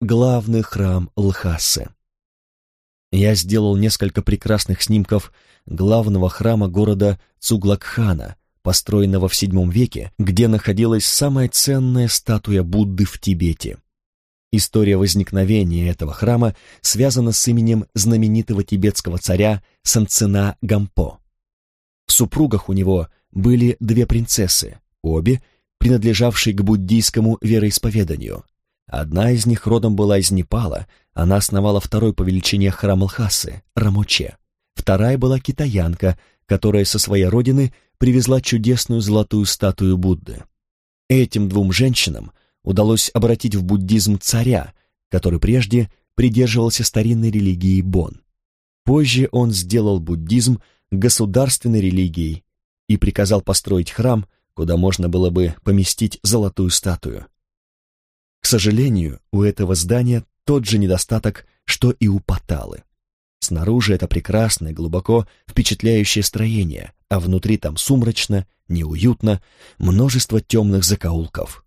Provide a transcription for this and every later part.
главный храм Лхасы. Я сделал несколько прекрасных снимков главного храма города Цуглакхана, построенного в VII веке, где находилась самая ценная статуя Будды в Тибете. История возникновения этого храма связана с именем знаменитого тибетского царя Санцена Гампо. В супругах у него были две принцессы, обе принадлежавшие к буддийскому вероисповеданию. Одна из них родом была из Непала, она основала второй по величине храм Лхасы, Рамоче. Вторая была китаянка, которая со своей родины привезла чудесную золотую статую Будды. Этим двум женщинам удалось обратить в буддизм царя, который прежде придерживался старинной религии Бон. Позже он сделал буддизм государственной религией и приказал построить храм, куда можно было бы поместить золотую статую. К сожалению, у этого здания тот же недостаток, что и у Паталы. Снаружи это прекрасное, глубоко впечатляющее строение, а внутри там сумрачно, неуютно, множество темных закоулков.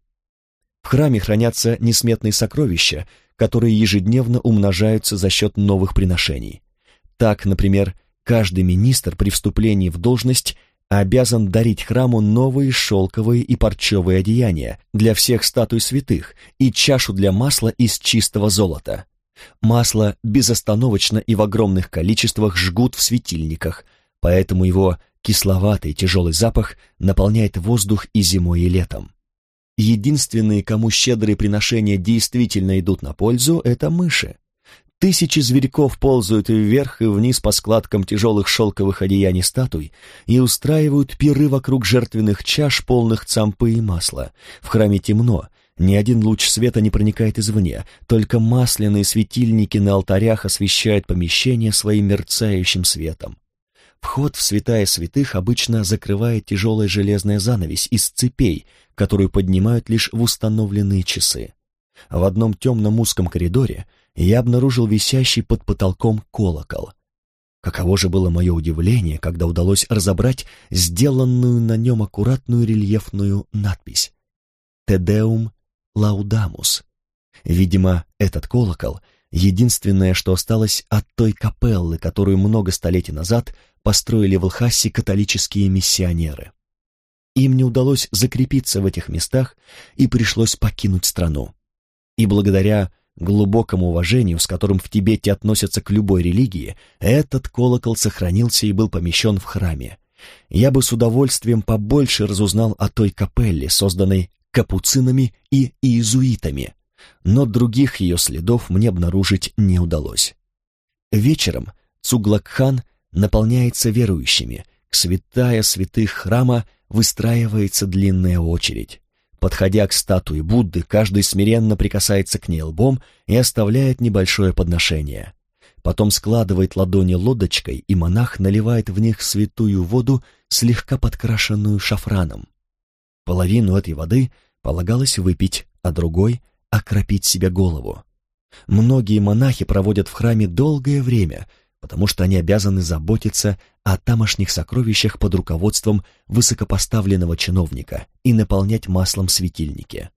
В храме хранятся несметные сокровища, которые ежедневно умножаются за счет новых приношений. Так, например, каждый министр при вступлении в должность обязан дарить храму новые шелковые и парчевые одеяния для всех статуй святых и чашу для масла из чистого золота. Масло безостановочно и в огромных количествах жгут в светильниках, поэтому его кисловатый тяжелый запах наполняет воздух и зимой, и летом. Единственные, кому щедрые приношения действительно идут на пользу, это мыши. Тысячи зверьков ползают вверх и вниз по складкам тяжелых шелковых одеяний статуй и устраивают пиры вокруг жертвенных чаш, полных цампы и масла. В храме темно, ни один луч света не проникает извне, только масляные светильники на алтарях освещают помещение своим мерцающим светом. Вход в святая святых обычно закрывает тяжелая железная занавесь из цепей, которую поднимают лишь в установленные часы. В одном темном узком коридоре я обнаружил висящий под потолком колокол. Каково же было мое удивление, когда удалось разобрать сделанную на нем аккуратную рельефную надпись «Te Deum Laudamus». Видимо, этот колокол — единственное, что осталось от той капеллы, которую много столетий назад построили в Лхасе католические миссионеры. Им не удалось закрепиться в этих местах, и пришлось покинуть страну. И благодаря глубокому уважению, с которым в Тибете относятся к любой религии, этот колокол сохранился и был помещен в храме. Я бы с удовольствием побольше разузнал о той капелле, созданной капуцинами и иезуитами, но других ее следов мне обнаружить не удалось. Вечером Цуглакхан наполняется верующими, к святая святых храма выстраивается длинная очередь. Подходя к статуе Будды, каждый смиренно прикасается к ней лбом и оставляет небольшое подношение. Потом складывает ладони лодочкой, и монах наливает в них святую воду, слегка подкрашенную шафраном. Половину этой воды полагалось выпить, а другой — окропить себе голову. Многие монахи проводят в храме долгое время, потому что они обязаны заботиться о тамошних сокровищах под руководством высокопоставленного чиновника и наполнять маслом светильники.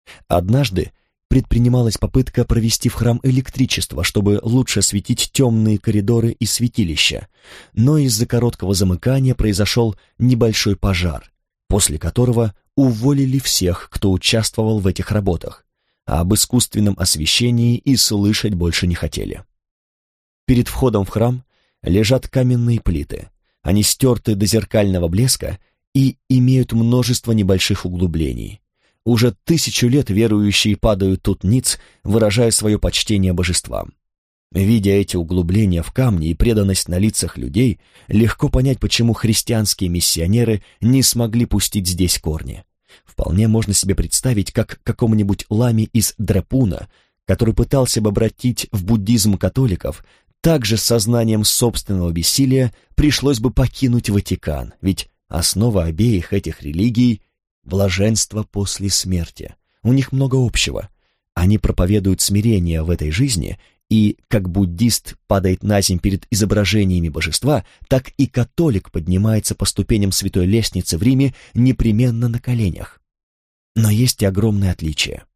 Однажды предпринималась попытка провести в храм электричество, чтобы лучше осветить темные коридоры и святилища, но из-за короткого замыкания произошел небольшой пожар, после которого уволили всех, кто участвовал в этих работах, а об искусственном освещении и слышать больше не хотели. Перед входом в храм лежат каменные плиты. Они стерты до зеркального блеска и имеют множество небольших углублений. Уже 1000 лет верующие падают тут ниц, выражая свое почтение божествам. Видя эти углубления в камне и преданность на лицах людей, легко понять, почему христианские миссионеры не смогли пустить здесь корни. Вполне можно себе представить, как какому-нибудь ламе из Дрепуна, который пытался бы обратить в буддизм католиков, также с сознанием собственного бессилия пришлось бы покинуть Ватикан, ведь основа обеих этих религий — блаженство после смерти. У них много общего. Они проповедуют смирение в этой жизни, и как буддист падает наземь перед изображениями божества, так и католик поднимается по ступеням святой лестницы в Риме непременно на коленях. Но есть и огромное отличие.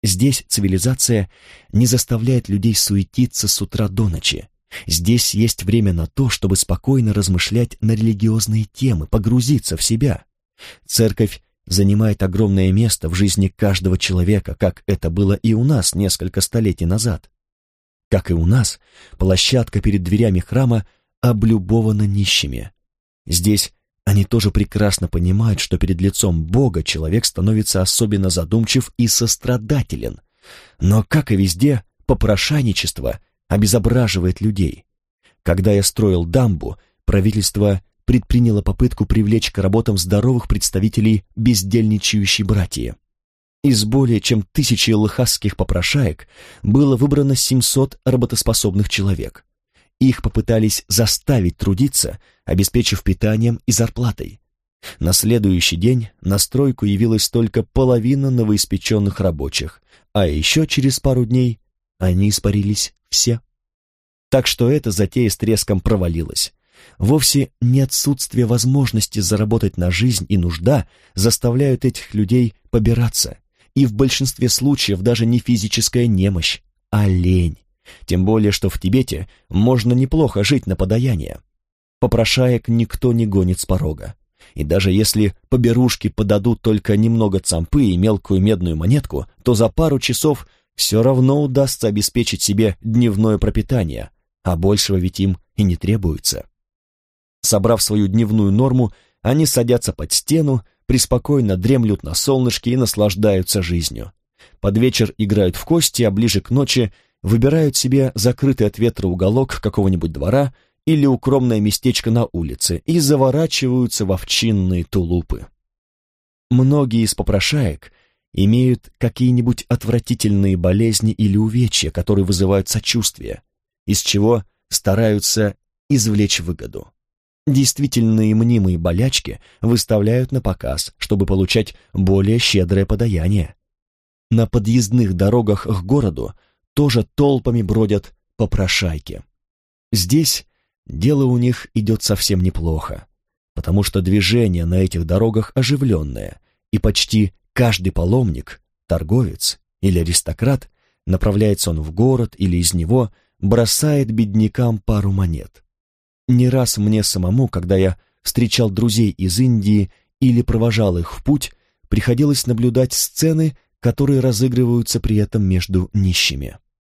Здесь цивилизация не заставляет людей суетиться с утра до ночи. Здесь есть время на то, чтобы спокойно размышлять на религиозные темы, погрузиться в себя. Церковь занимает огромное место в жизни каждого человека, как это было и у нас несколько столетий назад. Как и у нас, площадка перед дверями храма облюбована нищими. Здесь они тоже прекрасно понимают, что перед лицом Бога человек становится особенно задумчив и сострадателен. Но, как и везде, попрошайничество обезображивает людей. Когда я строил дамбу, правительство предприняло попытку привлечь к работам здоровых представителей бездельничающей братьи. Из более чем 1000 лхасских попрошаек было выбрано 700 работоспособных человек. Их попытались заставить трудиться, обеспечив питанием и зарплатой. На следующий день на стройку явилась только половина новоиспеченных рабочих, а еще через пару дней они испарились все. Так что эта затея с треском провалилась. Вовсе не отсутствие возможности заработать на жизнь и нужда заставляют этих людей побираться, и в большинстве случаев даже не физическая немощь, а лень. Тем более, что в Тибете можно неплохо жить на подаяние. Попрошаек никто не гонит с порога. И даже если поберушки подадут только немного цампы и мелкую медную монетку, то за пару часов все равно удастся обеспечить себе дневное пропитание, а большего ведь им и не требуется. Собрав свою дневную норму, они садятся под стену, преспокойно дремлют на солнышке и наслаждаются жизнью. Под вечер играют в кости, а ближе к ночи выбирают себе закрытый от ветра уголок какого-нибудь двора или укромное местечко на улице и заворачиваются в овчинные тулупы. Многие из попрошаек имеют какие-нибудь отвратительные болезни или увечья, которые вызывают сочувствие, из чего стараются извлечь выгоду. Действительные мнимые болячки выставляют на показ, чтобы получать более щедрое подаяние. На подъездных дорогах к городу тоже толпами бродят попрошайки. Здесь дело у них идет совсем неплохо, потому что движение на этих дорогах оживленное, и почти каждый паломник, торговец или аристократ, направляется он в город или из него, бросает беднякам пару монет. Не раз мне самому, когда я встречал друзей из Индии или провожал их в путь, приходилось наблюдать сцены, которые разыгрываются при этом между нищими.